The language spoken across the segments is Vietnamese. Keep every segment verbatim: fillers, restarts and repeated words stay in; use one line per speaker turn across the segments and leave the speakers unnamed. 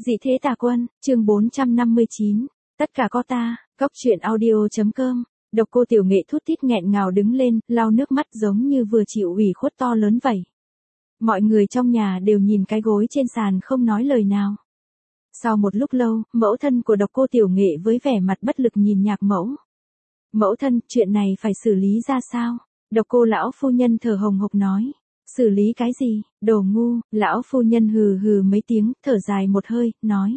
Dị thế tà quân, chương bốn trăm năm mươi chín, tất cả có ta, góc truyện audio.com, độc cô tiểu nghệ thút thít nghẹn ngào đứng lên, lau nước mắt giống như vừa chịu ủy khuất to lớn vậy. Mọi người trong nhà đều nhìn cái gối trên sàn không nói lời nào. Sau một lúc lâu, mẫu thân của độc cô tiểu nghệ với vẻ mặt bất lực nhìn nhạc mẫu. Mẫu thân, chuyện này phải xử lý ra sao? Độc cô lão phu nhân thở hồng hộc nói. Xử lý cái gì, đồ ngu, lão phu nhân hừ hừ mấy tiếng, thở dài một hơi, nói.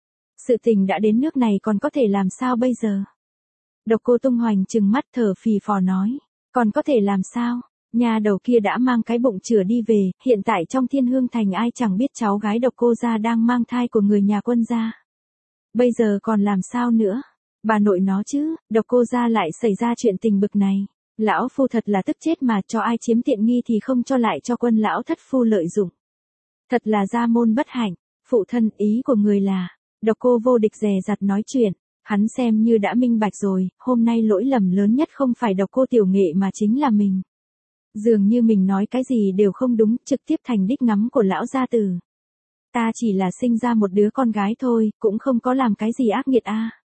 Sự tình đã đến nước này còn có thể làm sao bây giờ? Độc cô tung hoành trừng mắt thở phì phò nói. Còn có thể làm sao? Nhà đầu kia đã mang cái bụng chửa đi về, hiện tại trong Thiên Hương Thành ai chẳng biết cháu gái độc cô gia đang mang thai của người nhà quân gia. Bây giờ còn làm sao nữa? Bà nội nó chứ, độc cô gia lại xảy ra chuyện tình bực này. Lão phu thật là tức chết mà cho ai chiếm tiện nghi thì không cho lại cho quân lão thất phu lợi dụng. Thật là gia môn bất hạnh, phụ thân ý của người là, độc cô vô địch dè dặt nói chuyện, hắn xem như đã minh bạch rồi, hôm nay lỗi lầm lớn nhất không phải độc cô tiểu nghệ mà chính là mình. Dường như mình nói cái gì đều không đúng, trực tiếp thành đích ngắm của lão gia tử. Ta chỉ là sinh ra một đứa con gái thôi, cũng không có làm cái gì ác nghiệt a. À.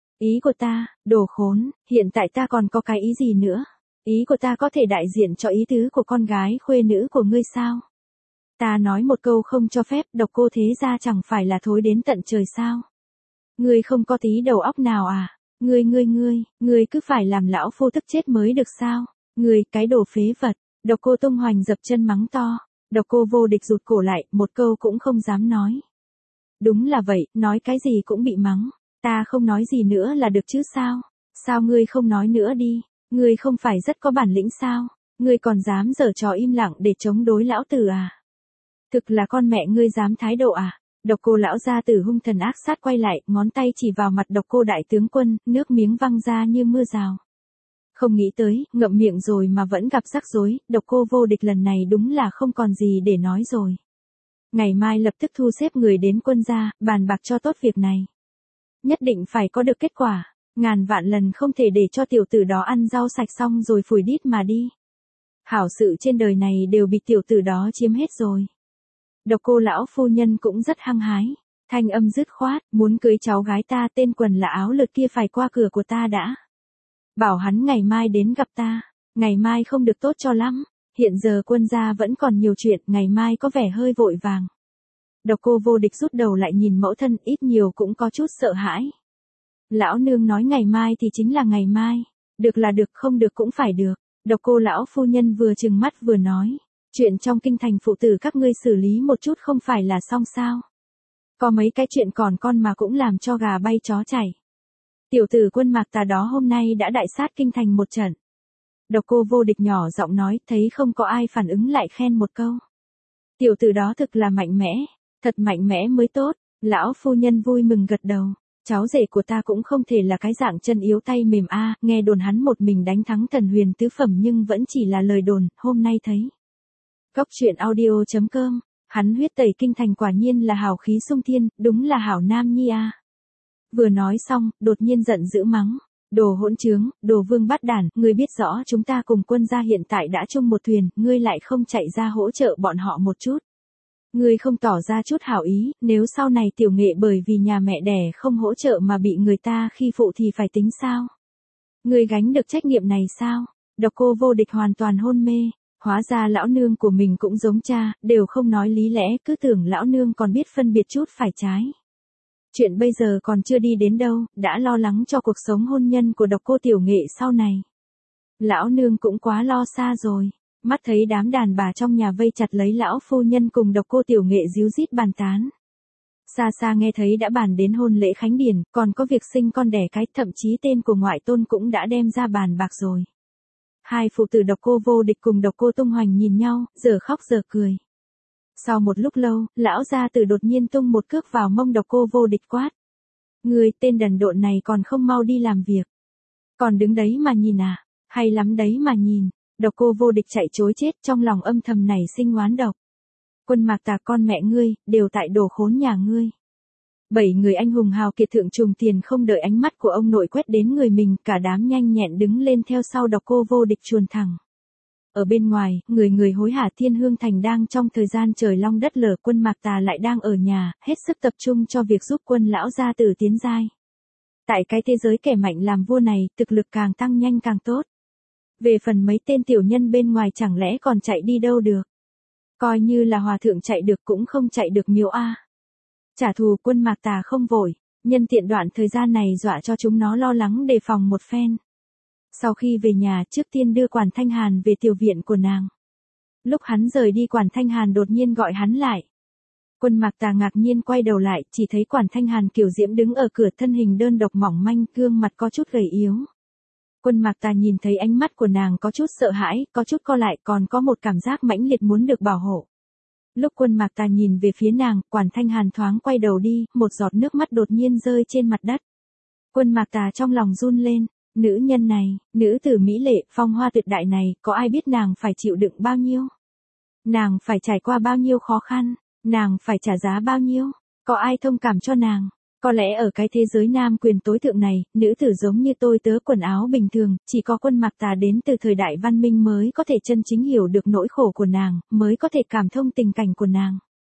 Ý của ta, đồ khốn, hiện tại ta còn có cái ý gì nữa? Ý của ta có thể đại diện cho ý tứ của con gái khuê nữ của ngươi sao? Ta nói một câu không cho phép, độc cô thế gia chẳng phải là thối đến tận trời sao? Ngươi không có tí đầu óc nào à? Ngươi ngươi ngươi, ngươi cứ phải làm lão phu tức chết mới được sao? Ngươi, cái đồ phế vật, độc cô tung hoành dập chân mắng to, độc cô vô địch rụt cổ lại, một câu cũng không dám nói. Đúng là vậy, nói cái gì cũng bị mắng, ta không nói gì nữa là được chứ sao? Sao ngươi không nói nữa đi? Ngươi không phải rất có bản lĩnh sao? Ngươi còn dám giở trò im lặng để chống đối lão tử à? Thực là con mẹ ngươi dám thái độ à? Độc cô lão gia tử hung thần ác sát quay lại, ngón tay chỉ vào mặt độc cô đại tướng quân, nước miếng văng ra như mưa rào. Không nghĩ tới, ngậm miệng rồi mà vẫn gặp rắc rối, độc cô vô địch lần này đúng là không còn gì để nói rồi. Ngày mai lập tức thu xếp người đến quân gia, bàn bạc cho tốt việc này. Nhất định phải có được kết quả. Ngàn vạn lần không thể để cho tiểu tử đó ăn rau sạch xong rồi phủi đít mà đi. Hảo sự trên đời này đều bị tiểu tử đó chiếm hết rồi. Độc cô lão phu nhân cũng rất hăng hái. Thanh âm dứt khoát, muốn cưới cháu gái ta tên quần là áo lượt kia phải qua cửa của ta đã. Bảo hắn ngày mai đến gặp ta. Ngày mai không được tốt cho lắm. Hiện giờ quân gia vẫn còn nhiều chuyện, ngày mai có vẻ hơi vội vàng. Độc cô vô địch rút đầu lại nhìn mẫu thân, ít nhiều cũng có chút sợ hãi. Lão nương nói ngày mai thì chính là ngày mai, được là được, không được cũng phải được. Độc cô lão phu nhân vừa trừng mắt vừa nói, chuyện trong kinh thành phụ tử các ngươi xử lý một chút không phải là xong sao? Có mấy cái chuyện còn con mà cũng làm cho gà bay chó chảy. Tiểu tử Quân Mạc Tà đó hôm nay đã đại sát kinh thành một trận. Độc cô vô địch nhỏ giọng nói, thấy không có ai phản ứng lại khen một câu. Tiểu tử đó thực là mạnh mẽ, thật mạnh mẽ mới tốt. Lão phu nhân vui mừng gật đầu. Cháu rể của ta cũng không thể là cái dạng chân yếu tay mềm a, à, nghe đồn hắn một mình đánh thắng thần huyền tứ phẩm nhưng vẫn chỉ là lời đồn, hôm nay thấy. Góc truyện audio.com, hắn huyết tẩy kinh thành quả nhiên là hào khí sung thiên, đúng là hảo nam nhi a. À. Vừa nói xong, đột nhiên giận dữ mắng, đồ hỗn trướng, đồ vương bát đản, ngươi biết rõ chúng ta cùng quân gia hiện tại đã chung một thuyền, ngươi lại không chạy ra hỗ trợ bọn họ một chút. Ngươi không tỏ ra chút hảo ý, nếu sau này tiểu nghệ bởi vì nhà mẹ đẻ không hỗ trợ mà bị người ta khi phụ thì phải tính sao? Ngươi gánh được trách nhiệm này sao? Độc cô vô địch hoàn toàn hôn mê, hóa ra lão nương của mình cũng giống cha, đều không nói lý lẽ, cứ tưởng lão nương còn biết phân biệt chút phải trái. Chuyện bây giờ còn chưa đi đến đâu, đã lo lắng cho cuộc sống hôn nhân của độc cô tiểu nghệ sau này. Lão nương cũng quá lo xa rồi. Mắt thấy đám đàn bà trong nhà vây chặt lấy lão phu nhân cùng độc cô tiểu nghệ díu dít bàn tán. Xa xa nghe thấy đã bàn đến hôn lễ khánh điển, còn có việc sinh con đẻ cái, thậm chí tên của ngoại tôn cũng đã đem ra bàn bạc rồi. Hai phụ tử độc cô vô địch cùng độc cô tung hoành nhìn nhau, giờ khóc giờ cười. Sau một lúc lâu, lão gia tử đột nhiên tung một cước vào mông độc cô vô địch quát. Người tên đần độn này còn không mau đi làm việc. Còn đứng đấy mà nhìn à, hay lắm đấy mà nhìn. Độc cô vô địch chạy chối chết, trong lòng âm thầm nảy sinh oán độc. Quân Mạc Tà con mẹ ngươi, đều tại đồ khốn nhà ngươi. Bảy người anh hùng hào kiệt thượng trùng tiền không đợi ánh mắt của ông nội quét đến người mình, cả đám nhanh nhẹn đứng lên theo sau độc cô vô địch chuồn thẳng. Ở bên ngoài, người người hối hả Thiên Hương Thành đang trong thời gian trời long đất lở, Quân Mạc Tà lại đang ở nhà, hết sức tập trung cho việc giúp quân lão gia tử tiến giai. Tại cái thế giới kẻ mạnh làm vua này, thực lực càng tăng nhanh càng tốt. Về phần mấy tên tiểu nhân bên ngoài chẳng lẽ còn chạy đi đâu được. Coi như là hòa thượng chạy được cũng không chạy được miếu A. Trả thù Quân Mạc Tà không vội, nhân tiện đoạn thời gian này dọa cho chúng nó lo lắng đề phòng một phen. Sau khi về nhà, trước tiên đưa Quản Thanh Hàn về tiểu viện của nàng. Lúc hắn rời đi, Quản Thanh Hàn đột nhiên gọi hắn lại. Quân Mạc Tà ngạc nhiên quay đầu lại, chỉ thấy Quản Thanh Hàn kiều diễm đứng ở cửa, thân hình đơn độc mỏng manh, gương mặt có chút gầy yếu. Quân Mạc Tà nhìn thấy ánh mắt của nàng có chút sợ hãi, có chút co lại, còn có một cảm giác mãnh liệt muốn được bảo hộ. Lúc Quân Mạc Tà nhìn về phía nàng, Quản Thanh Hàn thoáng quay đầu đi, một giọt nước mắt đột nhiên rơi trên mặt đất. Quân Mạc Tà trong lòng run lên, nữ nhân này, nữ tử mỹ lệ, phong hoa tuyệt đại này, có ai biết nàng phải chịu đựng bao nhiêu? Nàng phải trải qua bao nhiêu khó khăn? Nàng phải trả giá bao nhiêu? Có ai thông cảm cho nàng? Có lẽ ở cái thế giới nam quyền tối thượng này, nữ tử giống như tôi tớ quần áo bình thường, chỉ có Quân Mạc Tà đến từ thời đại văn minh mới có thể chân chính hiểu được nỗi khổ của nàng, mới có thể cảm thông tình cảnh của nàng.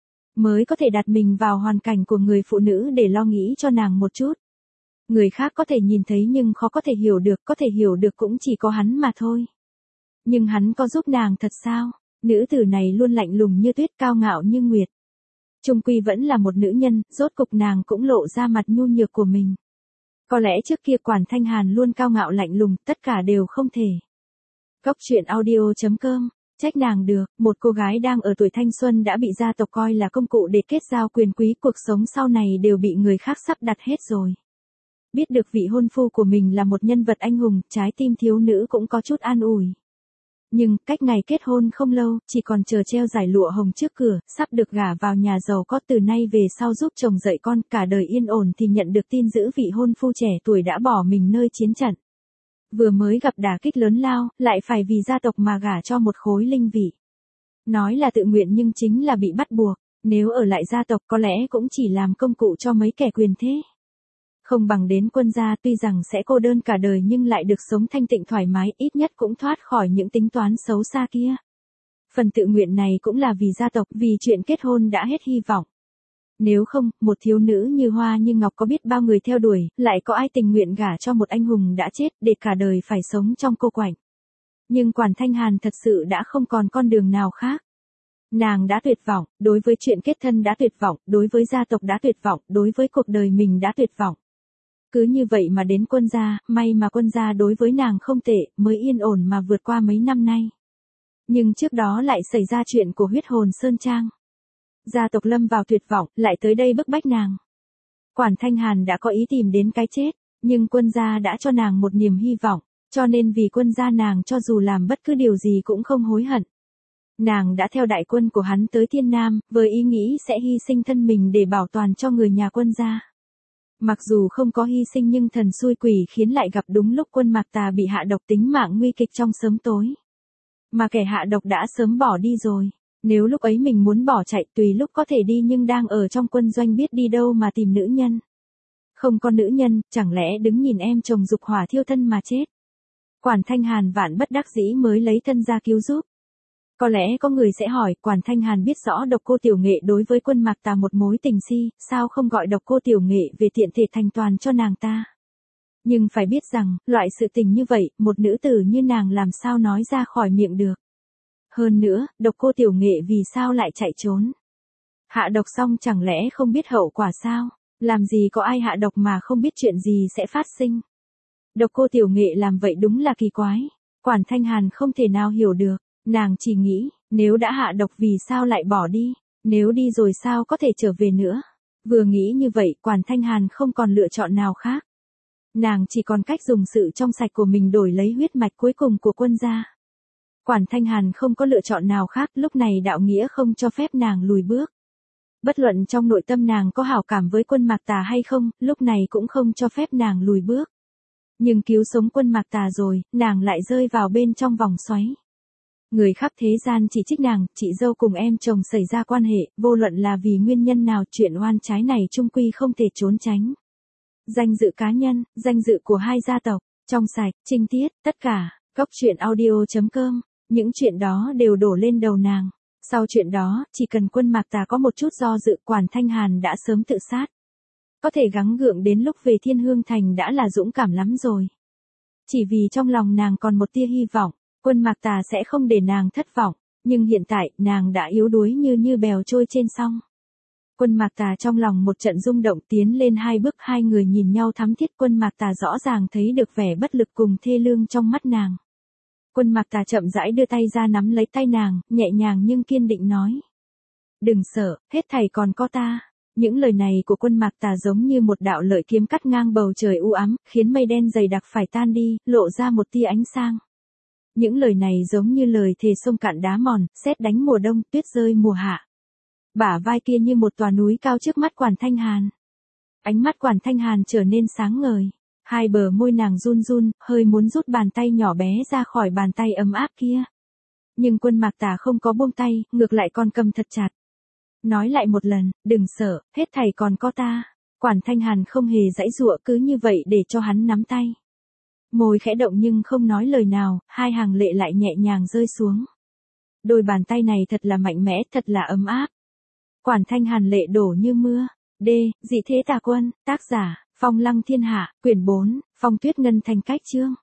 Mới có thể đặt mình vào hoàn cảnh của người phụ nữ để lo nghĩ cho nàng một chút. Người khác có thể nhìn thấy nhưng khó có thể hiểu được, có thể hiểu được cũng chỉ có hắn mà thôi. Nhưng hắn có giúp nàng thật sao? Nữ tử này luôn lạnh lùng như tuyết, cao ngạo như nguyệt. Trung quy vẫn là một nữ nhân, rốt cục nàng cũng lộ ra mặt nhu nhược của mình. Có lẽ trước kia Quản Thanh Hàn luôn cao ngạo lạnh lùng, tất cả đều không thể. Góc truyện audio chấm com, trách nàng được, một cô gái đang ở tuổi thanh xuân đã bị gia tộc coi là công cụ để kết giao quyền quý, cuộc sống sau này đều bị người khác sắp đặt hết rồi. Biết được vị hôn phu của mình là một nhân vật anh hùng, trái tim thiếu nữ cũng có chút an ủi. Nhưng, cách ngày kết hôn không lâu, chỉ còn chờ treo giải lụa hồng trước cửa, sắp được gả vào nhà giàu có, từ nay về sau giúp chồng dạy con, cả đời yên ổn, thì nhận được tin dữ vị hôn phu trẻ tuổi đã bỏ mình nơi chiến trận. Vừa mới gặp đả kích lớn lao, lại phải vì gia tộc mà gả cho một khối linh vị. Nói là tự nguyện nhưng chính là bị bắt buộc, nếu ở lại gia tộc có lẽ cũng chỉ làm công cụ cho mấy kẻ quyền thế. Không bằng đến quân gia, tuy rằng sẽ cô đơn cả đời nhưng lại được sống thanh tịnh thoải mái, ít nhất cũng thoát khỏi những tính toán xấu xa kia. Phần tự nguyện này cũng là vì gia tộc, vì chuyện kết hôn đã hết hy vọng. Nếu không, một thiếu nữ như hoa như ngọc có biết bao người theo đuổi, lại có ai tình nguyện gả cho một anh hùng đã chết để cả đời phải sống trong cô quạnh. Nhưng Quản Thanh Hàn thật sự đã không còn con đường nào khác. Nàng đã tuyệt vọng, đối với chuyện kết thân đã tuyệt vọng, đối với gia tộc đã tuyệt vọng, đối với cuộc đời mình đã tuyệt vọng. Cứ như vậy mà đến quân gia, may mà quân gia đối với nàng không tệ, mới yên ổn mà vượt qua mấy năm nay. Nhưng trước đó lại xảy ra chuyện của huyết hồn Sơn Trang. Gia tộc lâm vào tuyệt vọng, lại tới đây bức bách nàng. Quản Thanh Hàn đã có ý tìm đến cái chết, nhưng quân gia đã cho nàng một niềm hy vọng, cho nên vì quân gia nàng cho dù làm bất cứ điều gì cũng không hối hận. Nàng đã theo đại quân của hắn tới Thiên Nam, với ý nghĩ sẽ hy sinh thân mình để bảo toàn cho người nhà quân gia. Mặc dù không có hy sinh nhưng thần xui quỷ khiến lại gặp đúng lúc Quân Mạc Tà bị hạ độc, tính mạng nguy kịch trong sớm tối. Mà kẻ hạ độc đã sớm bỏ đi rồi. Nếu lúc ấy mình muốn bỏ chạy tùy lúc có thể đi, nhưng đang ở trong quân doanh biết đi đâu mà tìm nữ nhân. Không có nữ nhân, chẳng lẽ đứng nhìn em chồng dục hỏa thiêu thân mà chết. Quản Thanh Hàn vạn bất đắc dĩ mới lấy thân ra cứu giúp. Có lẽ có người sẽ hỏi, Quản Thanh Hàn biết rõ Độc Cô Tiểu Nghệ đối với Quân Mạc Tà một mối tình si, sao không gọi Độc Cô Tiểu Nghệ về tiện thể thành toàn cho nàng ta. Nhưng phải biết rằng, loại sự tình như vậy, một nữ tử như nàng làm sao nói ra khỏi miệng được. Hơn nữa, Độc Cô Tiểu Nghệ vì sao lại chạy trốn. Hạ độc xong chẳng lẽ không biết hậu quả sao, làm gì có ai hạ độc mà không biết chuyện gì sẽ phát sinh. Độc Cô Tiểu Nghệ làm vậy đúng là kỳ quái, Quản Thanh Hàn không thể nào hiểu được. Nàng chỉ nghĩ, nếu đã hạ độc vì sao lại bỏ đi, nếu đi rồi sao có thể trở về nữa. Vừa nghĩ như vậy, Quản Thanh Hàn không còn lựa chọn nào khác. Nàng chỉ còn cách dùng sự trong sạch của mình đổi lấy huyết mạch cuối cùng của quân gia. Quản Thanh Hàn không có lựa chọn nào khác, lúc này đạo nghĩa không cho phép nàng lùi bước. Bất luận trong nội tâm nàng có hảo cảm với Quân Mạc Tà hay không, lúc này cũng không cho phép nàng lùi bước. Nhưng cứu sống Quân Mạc Tà rồi, nàng lại rơi vào bên trong vòng xoáy. Người khắp thế gian chỉ trích nàng, chị dâu cùng em chồng xảy ra quan hệ, vô luận là vì nguyên nhân nào, chuyện oan trái này chung quy không thể trốn tránh. Danh dự cá nhân, danh dự của hai gia tộc, trong sạch, trinh tiết, tất cả, góc truyện audio chấm com Những chuyện đó đều đổ lên đầu nàng. Sau chuyện đó, chỉ cần Quân Mạc Tà có một chút do dự, Quản Thanh Hàn đã sớm tự sát. Có thể gắng gượng đến lúc về Thiên Hương Thành đã là dũng cảm lắm rồi. Chỉ vì trong lòng nàng còn một tia hy vọng, Quân Mạc Tà sẽ không để nàng thất vọng, nhưng hiện tại, nàng đã yếu đuối như như bèo trôi trên sông. Quân Mạc Tà trong lòng một trận rung động, tiến lên hai bước, hai người nhìn nhau thắm thiết. Quân Mạc Tà rõ ràng thấy được vẻ bất lực cùng thê lương trong mắt nàng. Quân Mạc Tà chậm rãi đưa tay ra nắm lấy tay nàng, nhẹ nhàng nhưng kiên định nói. Đừng sợ, hết thảy còn có ta. Những lời này của Quân Mạc Tà giống như một đạo lợi kiếm cắt ngang bầu trời u ám, khiến mây đen dày đặc phải tan đi, lộ ra một tia ánh sáng. Những lời này giống như lời thề sông cạn đá mòn, sét đánh mùa đông, tuyết rơi mùa hạ. Bả vai kia như một tòa núi cao trước mắt Quản Thanh Hàn. Ánh mắt Quản Thanh Hàn trở nên sáng ngời. Hai bờ môi nàng run run, hơi muốn rút bàn tay nhỏ bé ra khỏi bàn tay ấm áp kia. Nhưng Quân Mạc Tà không có buông tay, ngược lại còn cầm thật chặt. Nói lại một lần, đừng sợ, hết thảy còn có ta. Quản Thanh Hàn không hề giãy giụa, cứ như vậy để cho hắn nắm tay. Môi khẽ động nhưng không nói lời nào, hai hàng lệ lại nhẹ nhàng rơi xuống. Đôi bàn tay này thật là mạnh mẽ, thật là ấm áp. Quản Thanh Hàn lệ đổ như mưa. D. Dị thế tà quân, tác giả, Phong Lăng Thiên Hạ, quyển bốn, Phong Tuyết Ngân Thành cách chương.